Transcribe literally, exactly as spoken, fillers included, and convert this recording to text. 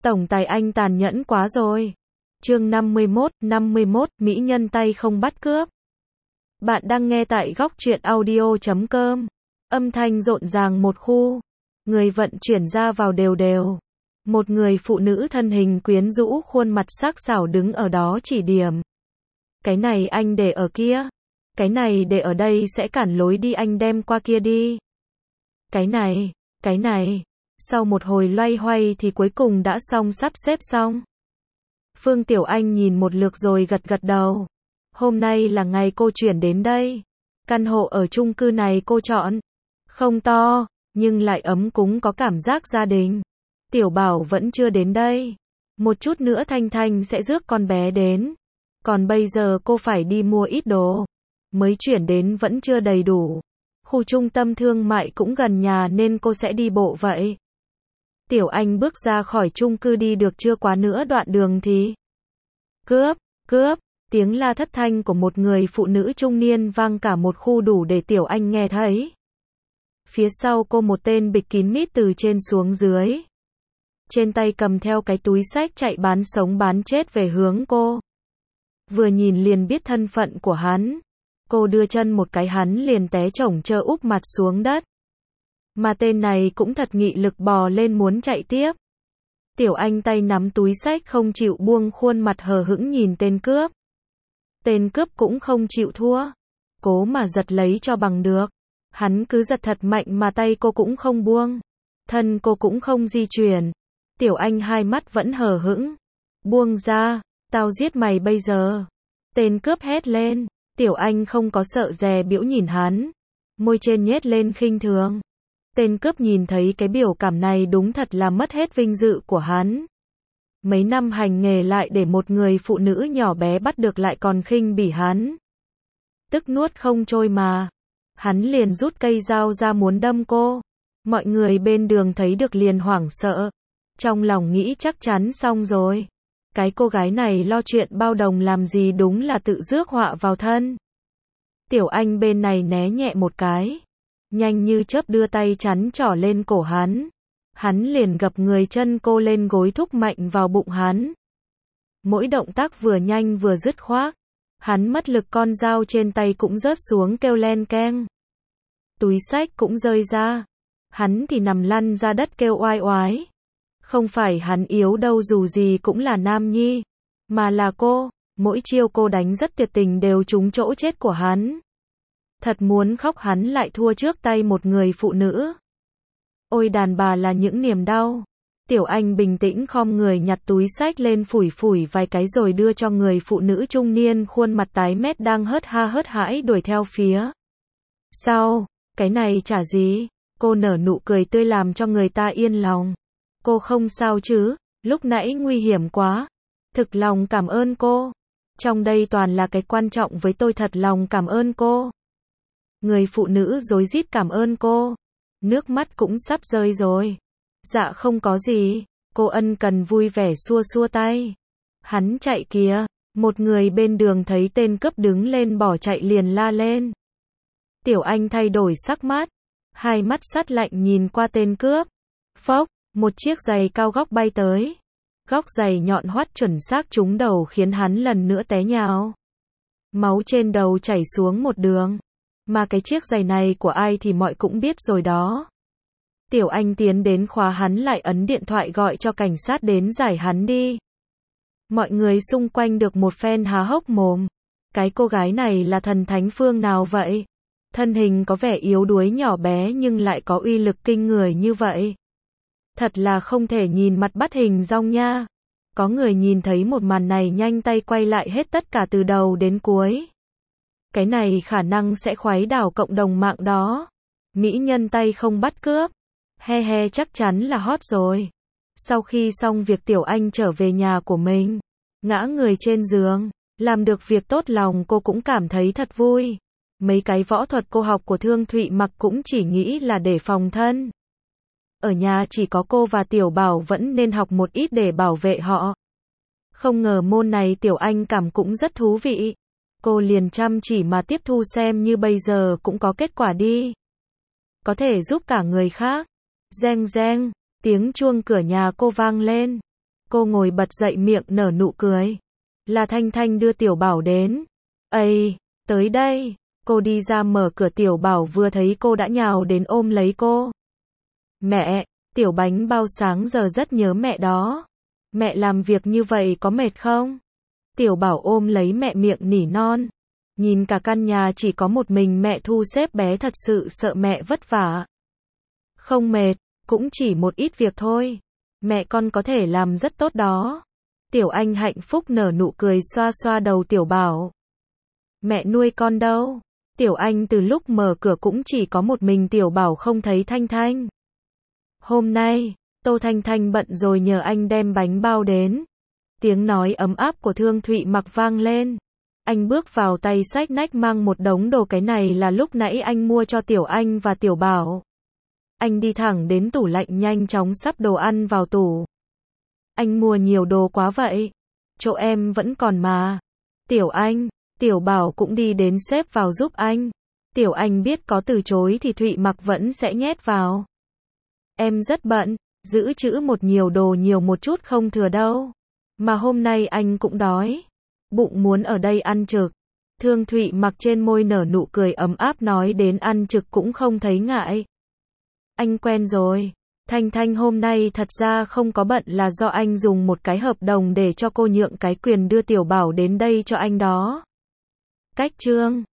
Tổng tài anh tàn nhẫn quá rồi. Chương năm mươi mốt, năm mươi mốt, mỹ nhân tay không bắt cướp. Bạn đang nghe tại góc truyện audio chấm com. Âm thanh rộn ràng một khu. Người vận chuyển ra vào đều đều. Một người phụ nữ thân hình quyến rũ, khuôn mặt sắc sảo đứng ở đó chỉ điểm. Cái này anh để ở kia. Cái này để ở đây sẽ cản lối đi, anh đem qua kia đi. Cái này, cái này. Sau một hồi loay hoay thì cuối cùng đã xong, sắp xếp xong. Phương Tiểu Anh nhìn một lượt rồi gật gật đầu. Hôm nay là ngày cô chuyển đến đây. Căn hộ ở chung cư này cô chọn. Không to, nhưng lại ấm cúng, có cảm giác gia đình. Tiểu Bảo vẫn chưa đến đây. Một chút nữa Thanh Thanh sẽ rước con bé đến. Còn bây giờ cô phải đi mua ít đồ. Mới chuyển đến vẫn chưa đầy đủ. Khu trung tâm thương mại cũng gần nhà nên cô sẽ đi bộ vậy. Tiểu Anh bước ra khỏi chung cư, đi được chưa quá nữa đoạn đường thì cướp, cướp, tiếng la thất thanh của một người phụ nữ trung niên vang cả một khu, đủ để Tiểu Anh nghe thấy. Phía sau cô một tên bịt kín mít từ trên xuống dưới. Trên tay cầm theo cái túi xách, chạy bán sống bán chết về hướng cô. Vừa nhìn liền biết thân phận của hắn. Cô đưa chân một cái, hắn liền té chổng chơ úp mặt xuống đất. Mà tên này cũng thật nghị lực, bò lên muốn chạy tiếp. Tiểu Anh tay nắm túi xách không chịu buông, khuôn mặt hờ hững nhìn tên cướp. Tên cướp cũng không chịu thua. Cố mà giật lấy cho bằng được. Hắn cứ giật thật mạnh mà tay cô cũng không buông. Thân cô cũng không di chuyển. Tiểu Anh hai mắt vẫn hờ hững. Buông ra, tao giết mày bây giờ. Tên cướp hét lên. Tiểu Anh không có sợ dè biểu nhìn hắn. Môi trên nhếch lên khinh thường. Tên cướp nhìn thấy cái biểu cảm này đúng thật là mất hết vinh dự của hắn. Mấy năm hành nghề lại để một người phụ nữ nhỏ bé bắt được, lại còn khinh bỉ hắn. Tức nuốt không trôi mà. Hắn liền rút cây dao ra muốn đâm cô. Mọi người bên đường thấy được liền hoảng sợ. Trong lòng nghĩ chắc chắn xong rồi. Cái cô gái này lo chuyện bao đồng làm gì, đúng là tự rước họa vào thân. Tiểu Anh bên này né nhẹ một cái. Nhanh như chớp đưa tay chắn trỏ lên cổ hắn. Hắn liền gập người, chân cô lên gối, thúc mạnh vào bụng hắn. Mỗi động tác vừa nhanh vừa dứt khoát. Hắn mất lực, con dao trên tay cũng rớt xuống kêu len keng. Túi xách cũng rơi ra. Hắn thì nằm lăn ra đất kêu oai oái. Không phải hắn yếu đâu, dù gì cũng là nam nhi. Mà là cô, mỗi chiêu cô đánh rất tuyệt tình, đều trúng chỗ chết của hắn. Thật muốn khóc, hắn lại thua trước tay một người phụ nữ. Ôi đàn bà là những niềm đau. Tiểu Anh bình tĩnh khom người nhặt túi xách lên, phủi phủi vài cái rồi đưa cho người phụ nữ trung niên, khuôn mặt tái mét đang hớt ha hớt hãi đuổi theo phía sau. Cái này chả gì. Cô nở nụ cười tươi làm cho người ta yên lòng. Cô không sao chứ, lúc nãy nguy hiểm quá. Thực lòng cảm ơn cô. Trong đây toàn là cái quan trọng với tôi, thật lòng cảm ơn cô. Người phụ nữ rối rít cảm ơn cô. Nước mắt cũng sắp rơi rồi. Dạ không có gì. Cô ân cần vui vẻ xua xua tay. Hắn chạy kìa. Một người bên đường thấy tên cướp đứng lên bỏ chạy liền la lên. Tiểu Anh thay đổi sắc mắt. Hai mắt sắt lạnh nhìn qua tên cướp. Phốc, một chiếc giày cao gót bay tới. Góc giày nhọn hoắt chuẩn xác trúng đầu khiến hắn lần nữa té nhào. Máu trên đầu chảy xuống một đường. Mà cái chiếc giày này của ai thì mọi cũng biết rồi đó. Tiểu Anh tiến đến khóa hắn lại, ấn điện thoại gọi cho cảnh sát đến giải hắn đi. Mọi người xung quanh được một phen há hốc mồm. Cái cô gái này là thần thánh phương nào vậy? Thân hình có vẻ yếu đuối nhỏ bé nhưng lại có uy lực kinh người như vậy. Thật là không thể nhìn mặt bắt hình dong nha. Có người nhìn thấy một màn này nhanh tay quay lại hết tất cả từ đầu đến cuối. Cái này khả năng sẽ khuấy đảo cộng đồng mạng đó. Mỹ nhân tay không bắt cướp. He he, chắc chắn là hot rồi. Sau khi xong việc, Tiểu Anh trở về nhà của mình. Ngã người trên giường. Làm được việc tốt, lòng cô cũng cảm thấy thật vui. Mấy cái võ thuật cô học của Thương Thụy Mặc cũng chỉ nghĩ là để phòng thân. Ở nhà chỉ có cô và Tiểu Bảo, vẫn nên học một ít để bảo vệ họ. Không ngờ môn này Tiểu Anh cảm cũng rất thú vị. Cô liền chăm chỉ mà tiếp thu, xem như bây giờ cũng có kết quả đi. Có thể giúp cả người khác. Reng reng, tiếng chuông cửa nhà cô vang lên. Cô ngồi bật dậy miệng nở nụ cười. Là Thanh Thanh đưa Tiểu Bảo đến. Ây, tới đây. Cô đi ra mở cửa, Tiểu Bảo vừa thấy cô đã nhào đến ôm lấy cô. Mẹ, Tiểu bánh bao sáng giờ rất nhớ mẹ đó. Mẹ làm việc như vậy có mệt không? Tiểu Bảo ôm lấy mẹ miệng nỉ non. Nhìn cả căn nhà chỉ có một mình mẹ thu xếp, bé thật sự sợ mẹ vất vả. Không mệt, cũng chỉ một ít việc thôi. Mẹ con có thể làm rất tốt đó. Tiểu Anh hạnh phúc nở nụ cười xoa xoa đầu Tiểu Bảo. Mẹ nuôi con đâu? Tiểu Anh từ lúc mở cửa cũng chỉ có một mình Tiểu Bảo không thấy Thanh Thanh. Hôm nay, Tô Thanh Thanh bận rồi nhờ anh đem bánh bao đến. Tiếng nói ấm áp của Thương Thụy Mặc vang lên. Anh bước vào, tay xách nách mang một đống đồ, cái này là lúc nãy anh mua cho Tiểu Anh và Tiểu Bảo. Anh đi thẳng đến tủ lạnh nhanh chóng sắp đồ ăn vào tủ. Anh mua nhiều đồ quá vậy. Chỗ em vẫn còn mà. Tiểu Anh, Tiểu Bảo cũng đi đến xếp vào giúp anh. Tiểu Anh biết có từ chối thì Thụy Mặc vẫn sẽ nhét vào. Em rất bận, giữ chữ một nhiều đồ nhiều một chút không thừa đâu. Mà hôm nay anh cũng đói. Bụng muốn ở đây ăn trực. Thương Thụy Mặc trên môi nở nụ cười ấm áp, nói đến ăn trực cũng không thấy ngại. Anh quen rồi. Thanh Thanh hôm nay thật ra không có bận là do anh dùng một cái hợp đồng để cho cô nhượng cái quyền đưa Tiểu Bảo đến đây cho anh đó. Cách chương